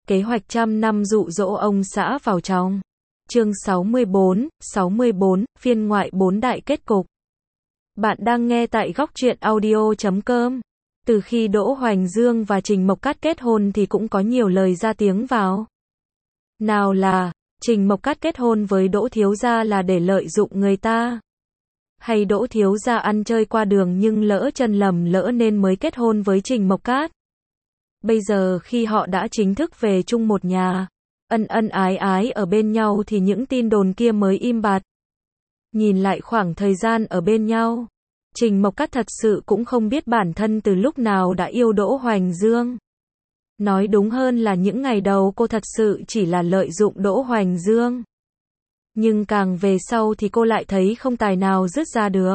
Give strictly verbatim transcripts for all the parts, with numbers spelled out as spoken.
Kế hoạch trăm năm dụ dỗ ông xã vào trong. Chương sáu mươi bốn, sáu mươi bốn, phiên ngoại bốn đại kết cục. Bạn đang nghe tại góc truyện audio chấm com. Từ khi Đỗ Hoành Dương và Trình Mộc Cát kết hôn thì cũng có nhiều lời ra tiếng vào. Nào là, Trình Mộc Cát kết hôn với Đỗ Thiếu Gia là để lợi dụng người ta. Hay Đỗ Thiếu Gia ăn chơi qua đường nhưng lỡ chân lầm lỡ nên mới kết hôn với Trình Mộc Cát. Bây giờ khi họ đã chính thức về chung một nhà, ân ân ái ái ở bên nhau thì những tin đồn kia mới im bặt. Nhìn lại khoảng thời gian ở bên nhau, Trình Mộc Cát thật sự cũng không biết bản thân từ lúc nào đã yêu Đỗ Hoành Dương. Nói đúng hơn là những ngày đầu cô thật sự chỉ là lợi dụng Đỗ Hoành Dương. Nhưng càng về sau thì cô lại thấy không tài nào dứt ra được.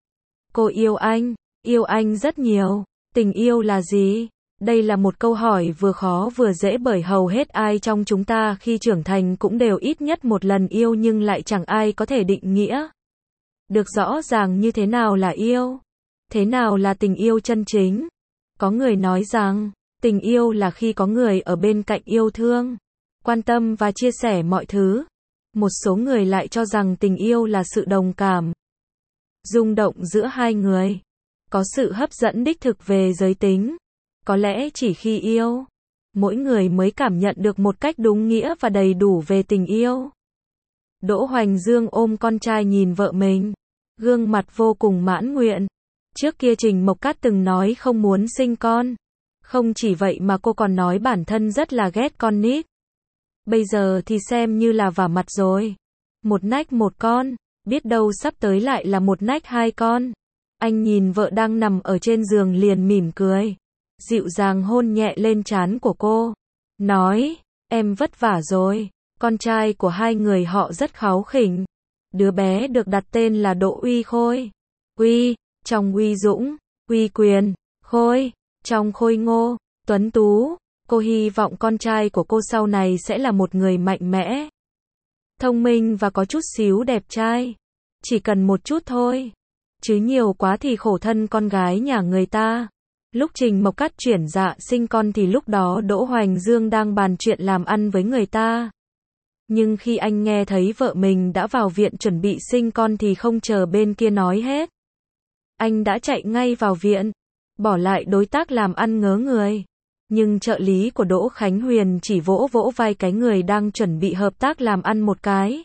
Cô yêu anh, yêu anh rất nhiều. Tình yêu là gì? Đây là một câu hỏi vừa khó vừa dễ bởi hầu hết ai trong chúng ta khi trưởng thành cũng đều ít nhất một lần yêu nhưng lại chẳng ai có thể định nghĩa được rõ ràng như thế nào là yêu, thế nào là tình yêu chân chính. Có người nói rằng, tình yêu là khi có người ở bên cạnh yêu thương, quan tâm và chia sẻ mọi thứ. Một số người lại cho rằng tình yêu là sự đồng cảm, rung động giữa hai người, có sự hấp dẫn đích thực về giới tính. Có lẽ chỉ khi yêu, mỗi người mới cảm nhận được một cách đúng nghĩa và đầy đủ về tình yêu. Đỗ Hoành Dương ôm con trai nhìn vợ mình, gương mặt vô cùng mãn nguyện. Trước kia Trình Mộc Cát từng nói không muốn sinh con. Không chỉ vậy mà cô còn nói bản thân rất là ghét con nít. Bây giờ thì xem như là vả mặt rồi. Một nách một con, biết đâu sắp tới lại là một nách hai con. Anh nhìn vợ đang nằm ở trên giường liền mỉm cười, dịu dàng hôn nhẹ lên trán của cô, nói, em vất vả rồi. Con trai của hai người họ rất kháu khỉnh. Đứa bé được đặt tên là Đỗ Uy Khôi. Uy, trong uy dũng, uy quyền, Khôi, trong khôi ngô, tuấn tú. Cô hy vọng con trai của cô sau này sẽ là một người mạnh mẽ, thông minh và có chút xíu đẹp trai. Chỉ cần một chút thôi, chứ nhiều quá thì khổ thân con gái nhà người ta. Lúc Trình Mộc Cát chuyển dạ sinh con thì lúc đó Đỗ Hoành Dương đang bàn chuyện làm ăn với người ta. Nhưng khi anh nghe thấy vợ mình đã vào viện chuẩn bị sinh con thì không chờ bên kia nói hết. Anh đã chạy ngay vào viện, bỏ lại đối tác làm ăn ngớ người. Nhưng trợ lý của Đỗ Khánh Huyền chỉ vỗ vỗ vai cái người đang chuẩn bị hợp tác làm ăn một cái.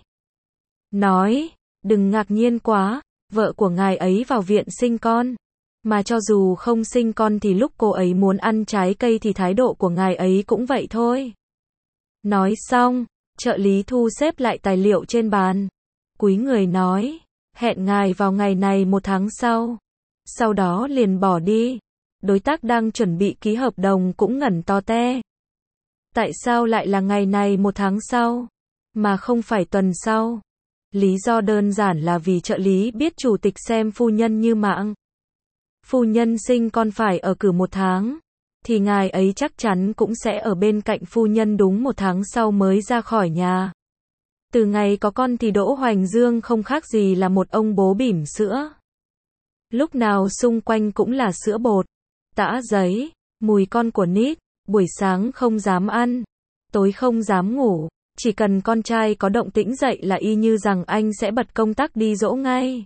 Nói, đừng ngạc nhiên quá, vợ của ngài ấy vào viện sinh con. Mà cho dù không sinh con thì lúc cô ấy muốn ăn trái cây thì thái độ của ngài ấy cũng vậy thôi. Nói xong, trợ lý thu xếp lại tài liệu trên bàn. Cúi người nói, hẹn ngài vào ngày này một tháng sau. Sau đó liền bỏ đi. Đối tác đang chuẩn bị ký hợp đồng cũng ngẩn to te. Tại sao lại là ngày này một tháng sau, mà không phải tuần sau? Lý do đơn giản là vì trợ lý biết chủ tịch xem phu nhân như mạng. Phu nhân sinh con phải ở cử một tháng, thì ngài ấy chắc chắn cũng sẽ ở bên cạnh phu nhân đúng một tháng sau mới ra khỏi nhà. Từ ngày có con thì Đỗ Hoành Dương không khác gì là một ông bố bỉm sữa. Lúc nào xung quanh cũng là sữa bột, tã giấy, mùi con của nít, buổi sáng không dám ăn, tối không dám ngủ, chỉ cần con trai có động tĩnh dậy là y như rằng anh sẽ bật công tắc đi dỗ ngay.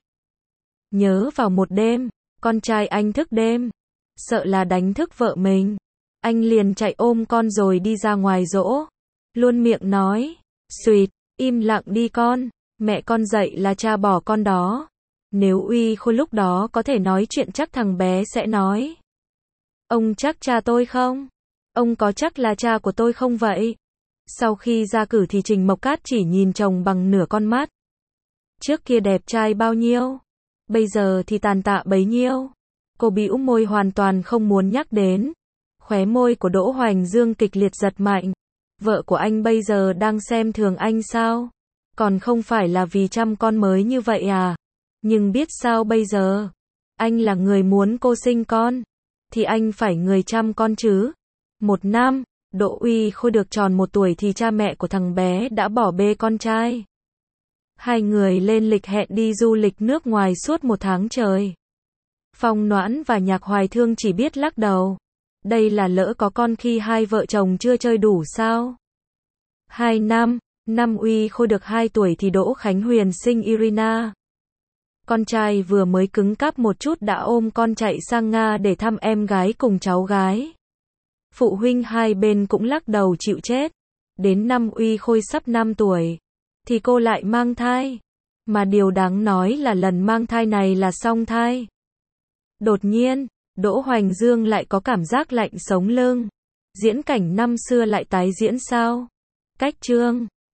Nhớ vào một đêm, con trai anh thức đêm, sợ là đánh thức vợ mình, anh liền chạy ôm con rồi đi ra ngoài dỗ, luôn miệng nói, "Xuyệt, im lặng đi con, mẹ con dậy là cha bỏ con đó." Nếu Uy Khôi lúc đó có thể nói chuyện chắc thằng bé sẽ nói, "Ông chắc cha tôi không? Ông có chắc là cha của tôi không vậy?" Sau khi ra cử thì Trình Mộc Cát chỉ nhìn chồng bằng nửa con mắt. Trước kia đẹp trai bao nhiêu, bây giờ thì tàn tạ bấy nhiêu. Cô bĩu môi hoàn toàn không muốn nhắc đến. Khóe môi của Đỗ Hoành Dương kịch liệt giật mạnh. Vợ của anh bây giờ đang xem thường anh sao? Còn không phải là vì chăm con mới như vậy à? Nhưng biết sao bây giờ? Anh là người muốn cô sinh con, thì anh phải người chăm con chứ. Một năm, Đỗ Uy Khôi được tròn một tuổi thì cha mẹ của thằng bé đã bỏ bê con trai. Hai người lên lịch hẹn đi du lịch nước ngoài suốt một tháng trời. Phong Noãn và Nhạc Hoài Thương chỉ biết lắc đầu. Đây là lỡ có con khi hai vợ chồng chưa chơi đủ sao? Hai năm, năm Uy Khôi được hai tuổi thì Đỗ Khánh Huyền sinh Irina. Con trai vừa mới cứng cáp một chút đã ôm con chạy sang Nga để thăm em gái cùng cháu gái. Phụ huynh hai bên cũng lắc đầu chịu chết. Đến năm Uy Khôi sắp năm tuổi, thì cô lại mang thai. Mà điều đáng nói là lần mang thai này là song thai. Đột nhiên, Đỗ Hoành Dương lại có cảm giác lạnh sống lưng. Diễn cảnh năm xưa lại tái diễn sao? Cách chương